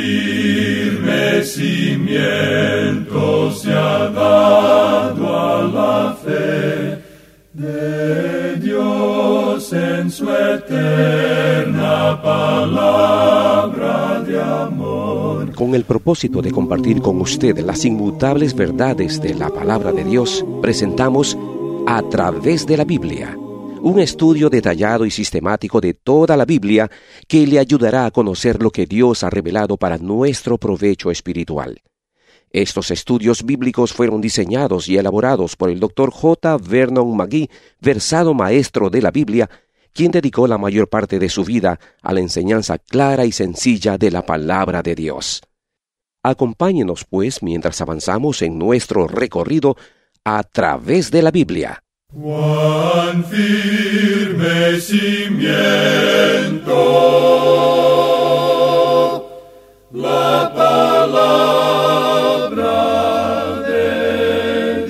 firme cimiento se ha dado a la fe de Dios en su eterna palabra de amor. Con el propósito de compartir con usted las inmutables verdades de la palabra de Dios, presentamos A Través de la Biblia, un estudio detallado y sistemático de toda la Biblia que le ayudará a conocer lo que Dios ha revelado para nuestro provecho espiritual. Estos estudios bíblicos fueron diseñados y elaborados por el Dr. J. Vernon McGee, versado maestro de la Biblia, quien dedicó la mayor parte de su vida a la enseñanza clara y sencilla de la palabra de Dios. Acompáñenos, pues, mientras avanzamos en nuestro recorrido a través de la Biblia. Cuán firme cimiento la palabra de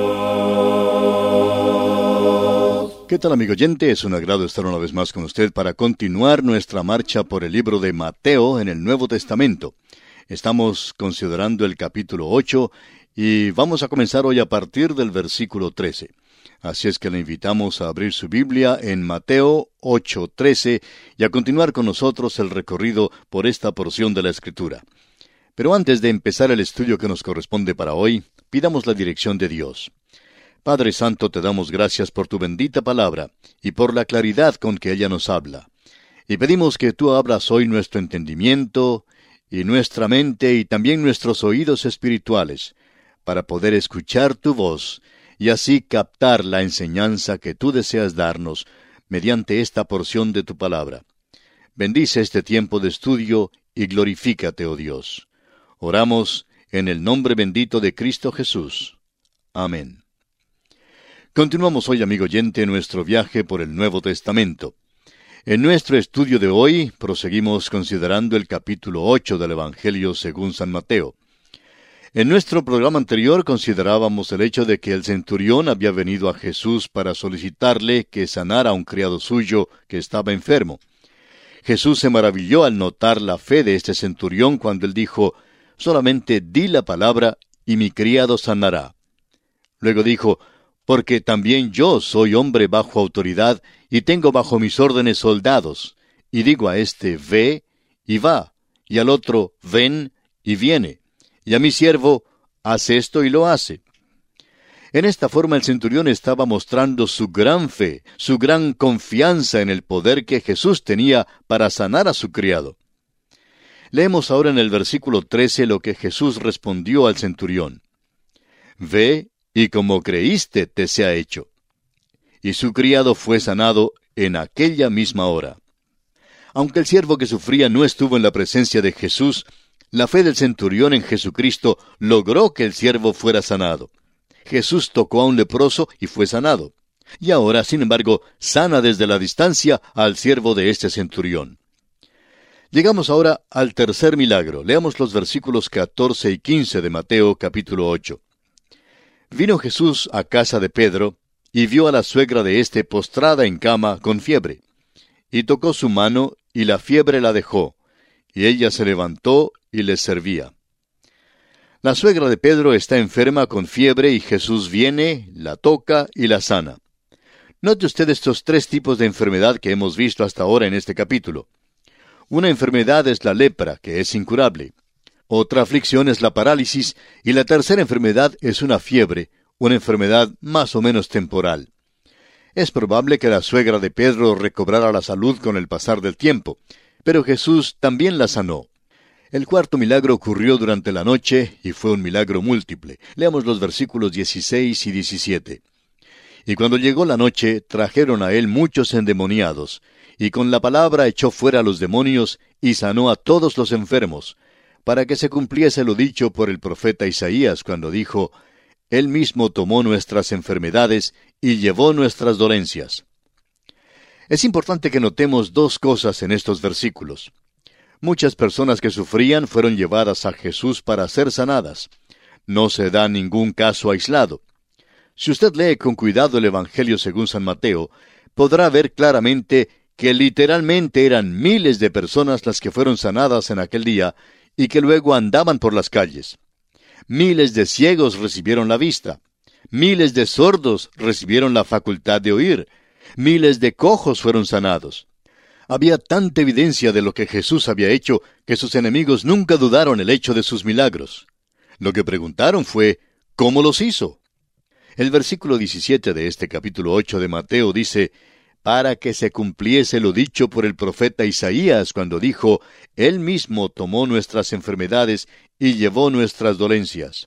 Dios. ¿Qué tal, amigo oyente? Es un agrado estar una vez más con usted para continuar nuestra marcha por el libro de Mateo en el Nuevo Testamento. Estamos considerando el capítulo 8 y vamos a comenzar hoy a partir del versículo 13. Así es que le invitamos a abrir su Biblia en Mateo 8:13 y a continuar con nosotros el recorrido por esta porción de la Escritura. Pero antes de empezar el estudio que nos corresponde para hoy, pidamos la dirección de Dios. Padre Santo, te damos gracias por tu bendita palabra y por la claridad con que ella nos habla. Y pedimos que tú abras hoy nuestro entendimiento y nuestra mente y también nuestros oídos espirituales, para poder escuchar tu voz y así captar la enseñanza que tú deseas darnos mediante esta porción de tu palabra. Bendice este tiempo de estudio y glorifícate, oh Dios. Oramos en el nombre bendito de Cristo Jesús. Amén. Continuamos hoy, amigo oyente, nuestro viaje por el Nuevo Testamento. En nuestro estudio de hoy proseguimos considerando el capítulo 8 del Evangelio según San Mateo. En nuestro programa anterior considerábamos el hecho de que el centurión había venido a Jesús para solicitarle que sanara a un criado suyo que estaba enfermo. Jesús se maravilló al notar la fe de este centurión cuando él dijo: «Solamente di la palabra y mi criado sanará». Luego dijo: «Porque también yo soy hombre bajo autoridad y tengo bajo mis órdenes soldados, y digo a este: ve, y va, y al otro: ven, y viene. Y a mi siervo: haz esto, y lo hace». En esta forma el centurión estaba mostrando su gran fe, su gran confianza en el poder que Jesús tenía para sanar a su criado. Leemos ahora en el versículo 13 lo que Jesús respondió al centurión: «Ve, y como creíste te sea hecho». Y su criado fue sanado en aquella misma hora. Aunque el siervo que sufría no estuvo en la presencia de Jesús, la fe del centurión en Jesucristo logró que el siervo fuera sanado. Jesús tocó a un leproso y fue sanado. Y ahora, sin embargo, sana desde la distancia al siervo de este centurión. Llegamos ahora al tercer milagro. Leamos los versículos 14 y 15 de Mateo capítulo 8. Vino Jesús a casa de Pedro, y vio a la suegra de éste postrada en cama con fiebre. Y tocó su mano, y la fiebre la dejó, y ella se levantó y les servía. La suegra de Pedro está enferma con fiebre, y Jesús viene, la toca y la sana. Note usted estos tres tipos de enfermedad que hemos visto hasta ahora en este capítulo. Una enfermedad es la lepra, que es incurable. Otra aflicción es la parálisis, y la tercera enfermedad es una fiebre, una enfermedad más o menos temporal. Es probable que la suegra de Pedro recobrara la salud con el pasar del tiempo, pero Jesús también la sanó. El cuarto milagro ocurrió durante la noche, y fue un milagro múltiple. Leamos los versículos 16 y 17. Y cuando llegó la noche, trajeron a él muchos endemoniados, y con la palabra echó fuera a los demonios, y sanó a todos los enfermos, para que se cumpliese lo dicho por el profeta Isaías, cuando dijo: «Él mismo tomó nuestras enfermedades, y llevó nuestras dolencias». Es importante que notemos dos cosas en estos versículos. Muchas personas que sufrían fueron llevadas a Jesús para ser sanadas. No se da ningún caso aislado. Si usted lee con cuidado el Evangelio según San Mateo, podrá ver claramente que literalmente eran miles de personas las que fueron sanadas en aquel día, y que luego andaban por las calles. Miles de ciegos recibieron la vista. Miles de sordos recibieron la facultad de oír. Miles de cojos fueron sanados. Había tanta evidencia de lo que Jesús había hecho que sus enemigos nunca dudaron el hecho de sus milagros. Lo que preguntaron fue, ¿cómo los hizo? El versículo 17 de este capítulo 8 de Mateo dice, para que se cumpliese lo dicho por el profeta Isaías cuando dijo, Él mismo tomó nuestras enfermedades y llevó nuestras dolencias.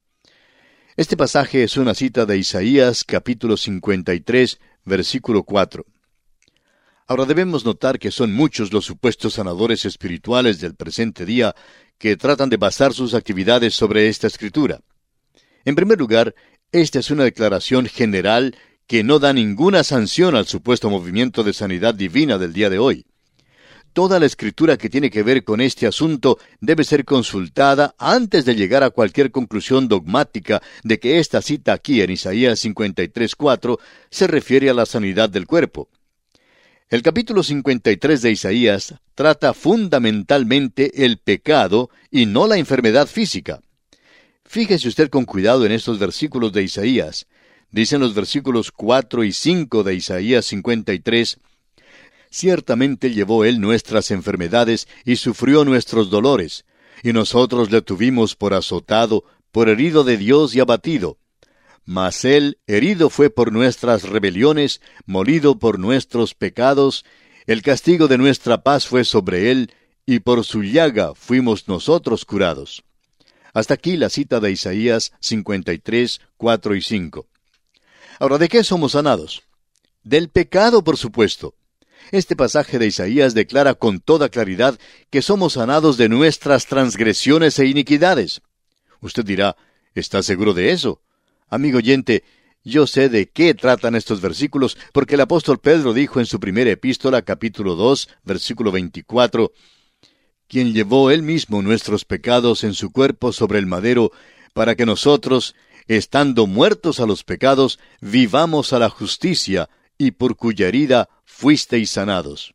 Este pasaje es una cita de Isaías capítulo 53, versículo 4. Ahora debemos notar que son muchos los supuestos sanadores espirituales del presente día que tratan de basar sus actividades sobre esta escritura. En primer lugar, esta es una declaración general que no da ninguna sanción al supuesto movimiento de sanidad divina del día de hoy. Toda la escritura que tiene que ver con este asunto debe ser consultada antes de llegar a cualquier conclusión dogmática de que esta cita aquí en Isaías 53:4 se refiere a la sanidad del cuerpo. El capítulo 53 de Isaías trata fundamentalmente el pecado y no la enfermedad física. Fíjese usted con cuidado en estos versículos de Isaías. Dicen los versículos 4 y 5 de Isaías 53, ciertamente llevó Él nuestras enfermedades y sufrió nuestros dolores, y nosotros le tuvimos por azotado, por herido de Dios y abatido. Mas Él herido fue por nuestras rebeliones, molido por nuestros pecados, el castigo de nuestra paz fue sobre Él, y por su llaga fuimos nosotros curados. Hasta aquí la cita de Isaías 53, 4 y 5. Ahora, ¿de qué somos sanados? Del pecado, por supuesto. Este pasaje de Isaías declara con toda claridad que somos sanados de nuestras transgresiones e iniquidades. Usted dirá, ¿está seguro de eso? Amigo oyente, yo sé de qué tratan estos versículos, porque el apóstol Pedro dijo en su primera epístola, capítulo 2, versículo 24, quien llevó Él mismo nuestros pecados en su cuerpo sobre el madero, para que nosotros, estando muertos a los pecados, vivamos a la justicia, y por cuya herida fuisteis sanados.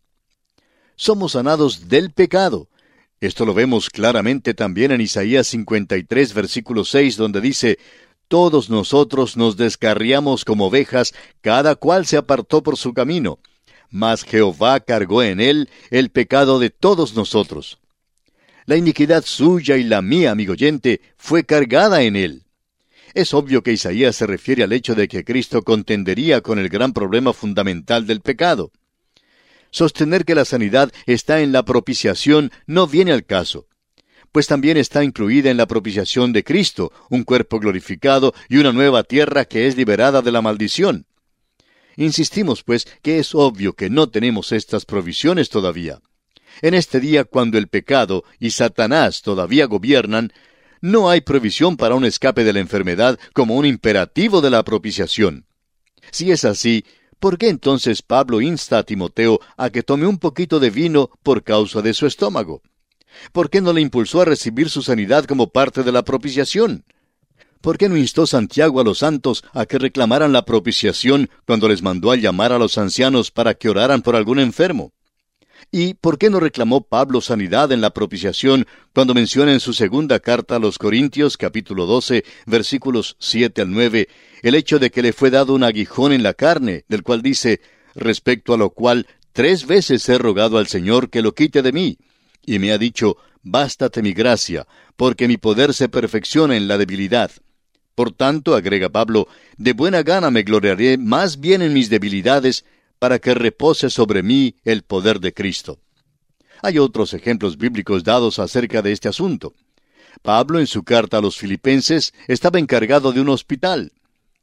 Somos sanados del pecado. Esto lo vemos claramente también en Isaías 53, versículo 6, donde dice, todos nosotros nos descarriamos como ovejas, cada cual se apartó por su camino, mas Jehová cargó en él el pecado de todos nosotros. La iniquidad suya y la mía, amigo oyente, fue cargada en él. Es obvio que Isaías se refiere al hecho de que Cristo contendería con el gran problema fundamental del pecado. Sostener que la sanidad está en la propiciación no viene al caso, pues también está incluida en la propiciación de Cristo, un cuerpo glorificado y una nueva tierra que es liberada de la maldición. Insistimos, pues, que es obvio que no tenemos estas provisiones todavía. En este día, cuando el pecado y Satanás todavía gobiernan, no hay provisión para un escape de la enfermedad como un imperativo de la propiciación. Si es así, ¿por qué entonces Pablo insta a Timoteo a que tome un poquito de vino por causa de su estómago? ¿Por qué no le impulsó a recibir su sanidad como parte de la propiciación? ¿Por qué no instó Santiago a los santos a que reclamaran la propiciación cuando les mandó a llamar a los ancianos para que oraran por algún enfermo? ¿Y por qué no reclamó Pablo sanidad en la propiciación cuando menciona en su segunda carta a los Corintios, capítulo 12, versículos 7 al 9, el hecho de que le fue dado un aguijón en la carne, del cual dice, respecto a lo cual 3 veces he rogado al Señor que lo quite de mí, y me ha dicho, bástate mi gracia, porque mi poder se perfecciona en la debilidad. Por tanto, agrega Pablo, de buena gana me gloriaré más bien en mis debilidades, para que repose sobre mí el poder de Cristo. Hay otros ejemplos bíblicos dados acerca de este asunto. Pablo, en su carta a los Filipenses, estaba encargado de un hospital.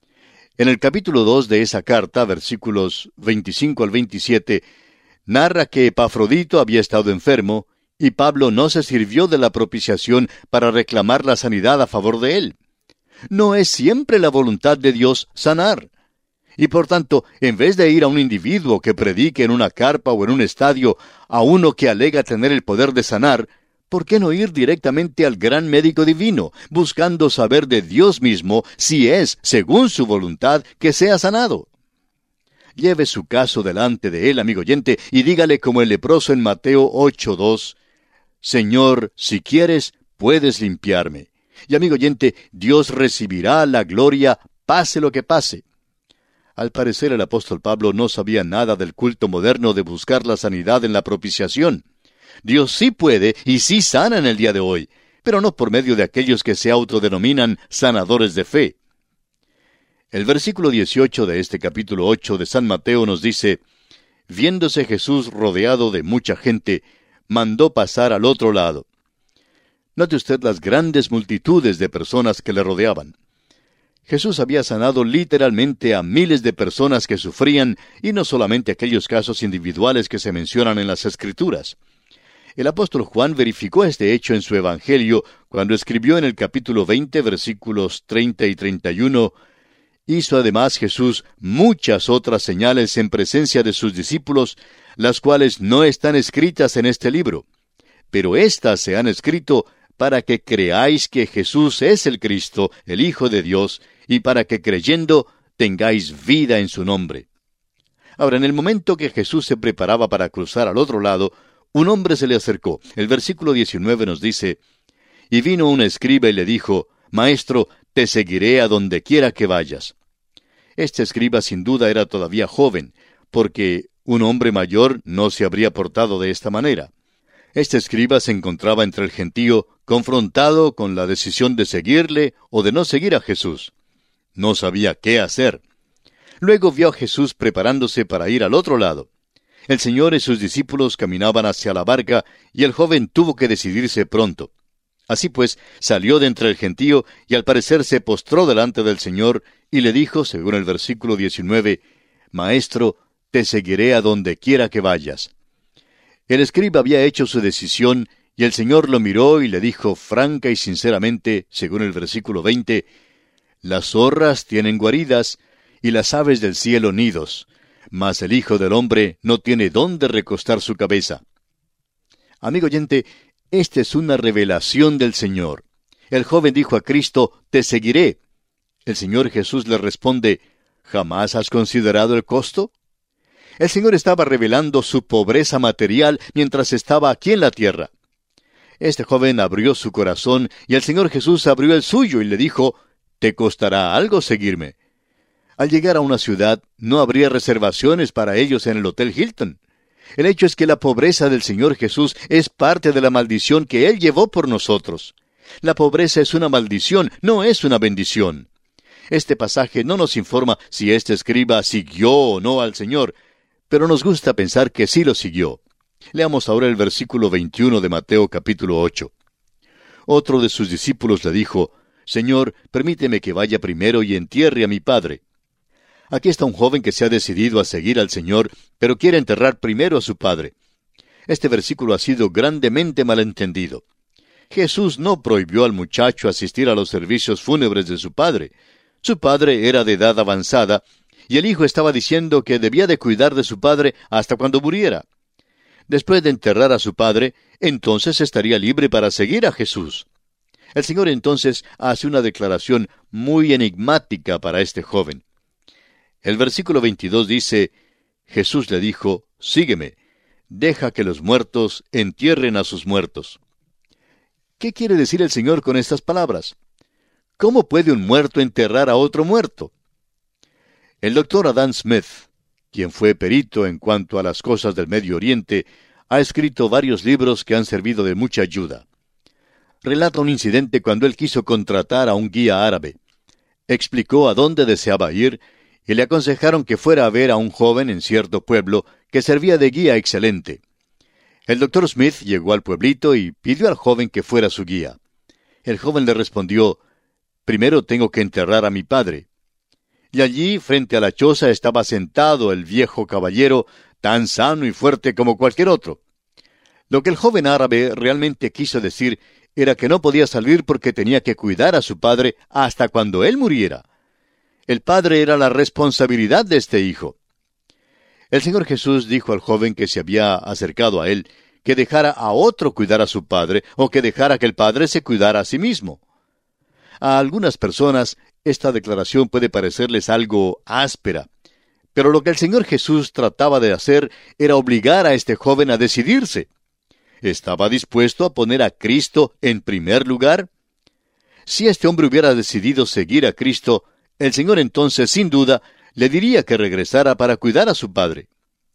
En el capítulo 2 de esa carta, versículos 25 al 27, narra que Epafrodito había estado enfermo, y Pablo no se sirvió de la propiciación para reclamar la sanidad a favor de él. No es siempre la voluntad de Dios sanar. Y por tanto, en vez de ir a un individuo que predique en una carpa o en un estadio, a uno que alega tener el poder de sanar, ¿por qué no ir directamente al gran médico divino, buscando saber de Dios mismo si es, según su voluntad, que sea sanado? Lleve su caso delante de él, amigo oyente, y dígale como el leproso en Mateo 8:2, Señor, si quieres, puedes limpiarme. Y amigo oyente, Dios recibirá la gloria, pase lo que pase. Al parecer el apóstol Pablo no sabía nada del culto moderno de buscar la sanidad en la propiciación. Dios sí puede y sí sana en el día de hoy, pero no por medio de aquellos que se autodenominan sanadores de fe. El versículo 18 de este capítulo 8 de San Mateo nos dice: viéndose Jesús rodeado de mucha gente, mandó pasar al otro lado. Note usted las grandes multitudes de personas que le rodeaban. Jesús había sanado literalmente a miles de personas que sufrían, y no solamente aquellos casos individuales que se mencionan en las Escrituras. El apóstol Juan verificó este hecho en su Evangelio cuando escribió en el capítulo 20, versículos 30 y 31, hizo además Jesús muchas otras señales en presencia de sus discípulos, las cuales no están escritas en este libro. Pero éstas se han escrito para que creáis que Jesús es el Cristo, el Hijo de Dios, y para que creyendo tengáis vida en su nombre. Ahora, en el momento que Jesús se preparaba para cruzar al otro lado, un hombre se le acercó. El versículo 19 nos dice: y vino un escriba y le dijo: Maestro, te seguiré a donde quiera que vayas. Este escriba sin duda era todavía joven, porque un hombre mayor no se habría portado de esta manera. Este escriba se encontraba entre el gentío, confrontado con la decisión de seguirle o de no seguir a Jesús. No sabía qué hacer. Luego vio a Jesús preparándose para ir al otro lado. El Señor y sus discípulos caminaban hacia la barca, y el joven tuvo que decidirse pronto. Así pues, salió de entre el gentío, y al parecer se postró delante del Señor, y le dijo, según el versículo 19, Maestro, te seguiré a donde quiera que vayas. El escriba había hecho su decisión, y el Señor lo miró y le dijo franca y sinceramente, según el versículo 20, Las zorras tienen guaridas, y las aves del cielo nidos, mas el Hijo del Hombre no tiene dónde recostar su cabeza. Amigo oyente, esta es una revelación del Señor. El joven dijo a Cristo, te seguiré. El Señor Jesús le responde, ¿jamás has considerado el costo? El Señor estaba revelando su pobreza material mientras estaba aquí en la tierra. Este joven abrió su corazón y el Señor Jesús abrió el suyo y le dijo, ¿te costará algo seguirme? Al llegar a una ciudad, no habría reservaciones para ellos en el Hotel Hilton. El hecho es que la pobreza del Señor Jesús es parte de la maldición que Él llevó por nosotros. La pobreza es una maldición, no es una bendición. Este pasaje no nos informa si este escriba siguió o no al Señor, pero nos gusta pensar que sí lo siguió. Leamos ahora el versículo 21 de Mateo capítulo 8. Otro de sus discípulos le dijo, Señor, permíteme que vaya primero y entierre a mi padre. Aquí está un joven que se ha decidido a seguir al Señor, pero quiere enterrar primero a su padre. Este versículo ha sido grandemente malentendido. Jesús no prohibió al muchacho asistir a los servicios fúnebres de su padre. Su padre era de edad avanzada, y el hijo estaba diciendo que debía de cuidar de su padre hasta cuando muriera. Después de enterrar a su padre, entonces estaría libre para seguir a Jesús. El Señor entonces hace una declaración muy enigmática para este joven. El versículo 22 dice, Jesús le dijo, sígueme, deja que los muertos entierren a sus muertos. ¿Qué quiere decir el Señor con estas palabras? ¿Cómo puede un muerto enterrar a otro muerto? El doctor Adam Smith, quien fue perito en cuanto a las cosas del Medio Oriente, ha escrito varios libros que han servido de mucha ayuda. Relata un incidente cuando él quiso contratar a un guía árabe. Explicó a dónde deseaba ir y le aconsejaron que fuera a ver a un joven en cierto pueblo que servía de guía excelente. El doctor Smith llegó al pueblito y pidió al joven que fuera su guía. El joven le respondió, primero tengo que enterrar a mi padre. Y allí, frente a la choza, estaba sentado el viejo caballero, tan sano y fuerte como cualquier otro. Lo que el joven árabe realmente quiso decir era que no podía salir porque tenía que cuidar a su padre hasta cuando él muriera. El padre era la responsabilidad de este hijo. El Señor Jesús dijo al joven que se había acercado a él que dejara a otro cuidar a su padre o que dejara que el padre se cuidara a sí mismo. A algunas personas esta declaración puede parecerles algo áspera, pero lo que el Señor Jesús trataba de hacer era obligar a este joven a decidirse. ¿Estaba dispuesto a poner a Cristo en primer lugar? Si este hombre hubiera decidido seguir a Cristo, el Señor entonces, sin duda, le diría que regresara para cuidar a su padre.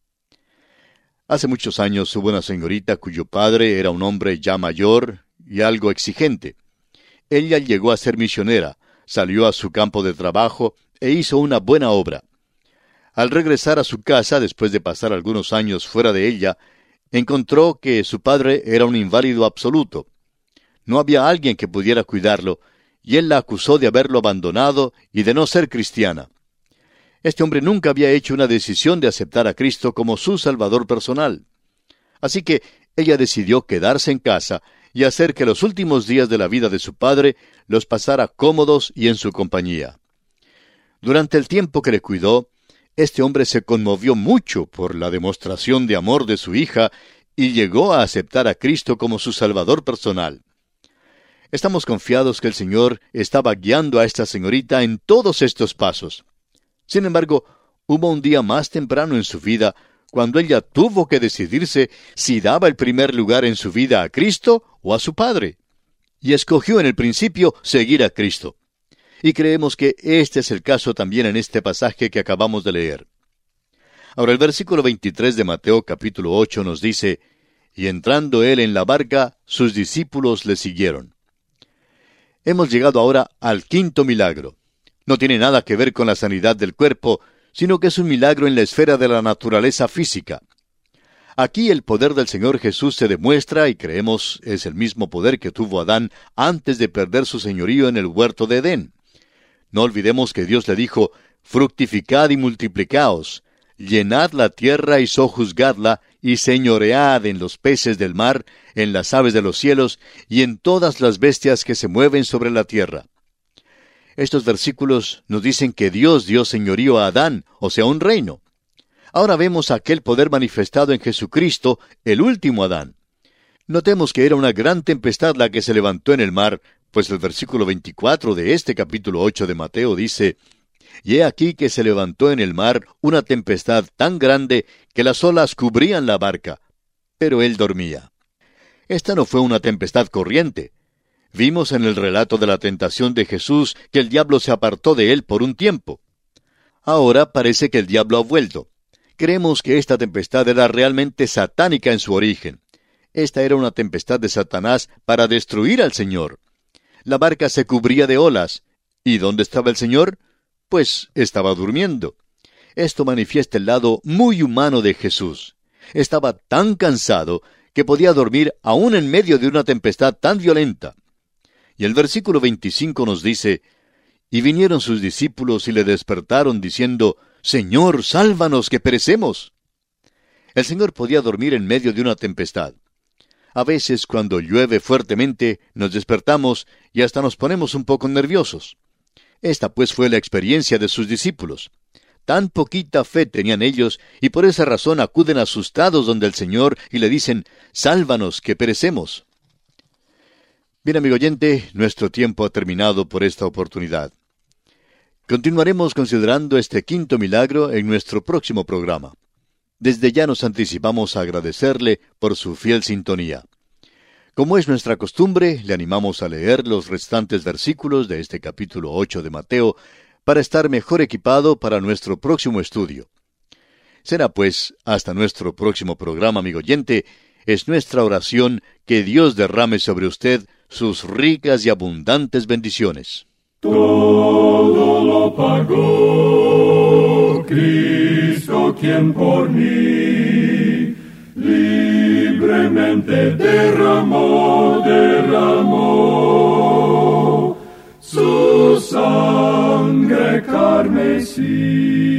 Hace muchos años hubo una señorita cuyo padre era un hombre ya mayor y algo exigente. Ella llegó a ser misionera, salió a su campo de trabajo e hizo una buena obra. Al regresar a su casa, después de pasar algunos años fuera de ella, encontró que su padre era un inválido absoluto. No había alguien que pudiera cuidarlo, y él la acusó de haberlo abandonado y de no ser cristiana. Este hombre nunca había hecho una decisión de aceptar a Cristo como su Salvador personal. Así que ella decidió quedarse en casa y hacer que los últimos días de la vida de su padre los pasara cómodos y en su compañía. Durante el tiempo que le cuidó, este hombre se conmovió mucho por la demostración de amor de su hija y llegó a aceptar a Cristo como su Salvador personal. Estamos confiados que el Señor estaba guiando a esta señorita en todos estos pasos. Sin embargo, hubo un día más temprano en su vida cuando ella tuvo que decidirse si daba el primer lugar en su vida a Cristo o a su padre. Y escogió en el principio seguir a Cristo. Y creemos que este es el caso también en este pasaje que acabamos de leer. Ahora el versículo 23 de Mateo capítulo 8 nos dice, «Y entrando él en la barca, sus discípulos le siguieron». Hemos llegado ahora al quinto milagro. No tiene nada que ver con la sanidad del cuerpo, sino que es un milagro en la esfera de la naturaleza física. Aquí el poder del Señor Jesús se demuestra y creemos es el mismo poder que tuvo Adán antes de perder su señorío en el huerto de Edén. No olvidemos que Dios le dijo, «Fructificad y multiplicaos, llenad la tierra y sojuzgadla, y señoread en los peces del mar, en las aves de los cielos, y en todas las bestias que se mueven sobre la tierra». Estos versículos nos dicen que Dios dio señorío a Adán, o sea, un reino. Ahora vemos aquel poder manifestado en Jesucristo, el último Adán. Notemos que era una gran tempestad la que se levantó en el mar, pues el versículo 24 de este capítulo 8 de Mateo dice, «Y he aquí que se levantó en el mar una tempestad tan grande que las olas cubrían la barca, pero él dormía». Esta no fue una tempestad corriente. Vimos en el relato de la tentación de Jesús que el diablo se apartó de él por un tiempo. Ahora parece que el diablo ha vuelto. Creemos que esta tempestad era realmente satánica en su origen. Esta era una tempestad de Satanás para destruir al Señor. La barca se cubría de olas. ¿Y dónde estaba el Señor? Pues estaba durmiendo. Esto manifiesta el lado muy humano de Jesús. Estaba tan cansado que podía dormir aún en medio de una tempestad tan violenta. Y el versículo 25 nos dice, «Y vinieron sus discípulos y le despertaron diciendo, Señor, sálvanos que perecemos». El Señor podía dormir en medio de una tempestad. A veces cuando llueve fuertemente nos despertamos y hasta nos ponemos un poco nerviosos. Esta pues fue la experiencia de sus discípulos. Tan poquita fe tenían ellos y por esa razón acuden asustados donde el Señor y le dicen, «Sálvanos que perecemos». Bien, amigo oyente, nuestro tiempo ha terminado por esta oportunidad. Continuaremos considerando este quinto milagro en nuestro próximo programa. Desde ya nos anticipamos a agradecerle por su fiel sintonía. Como es nuestra costumbre, le animamos a leer los restantes versículos de este capítulo 8 de Mateo para estar mejor equipado para nuestro próximo estudio. Será pues, hasta nuestro próximo programa, amigo oyente, es nuestra oración que Dios derrame sobre usted sus ricas y abundantes bendiciones. Todo lo pagó Cristo, quien por mí libremente derramó su sangre carmesí.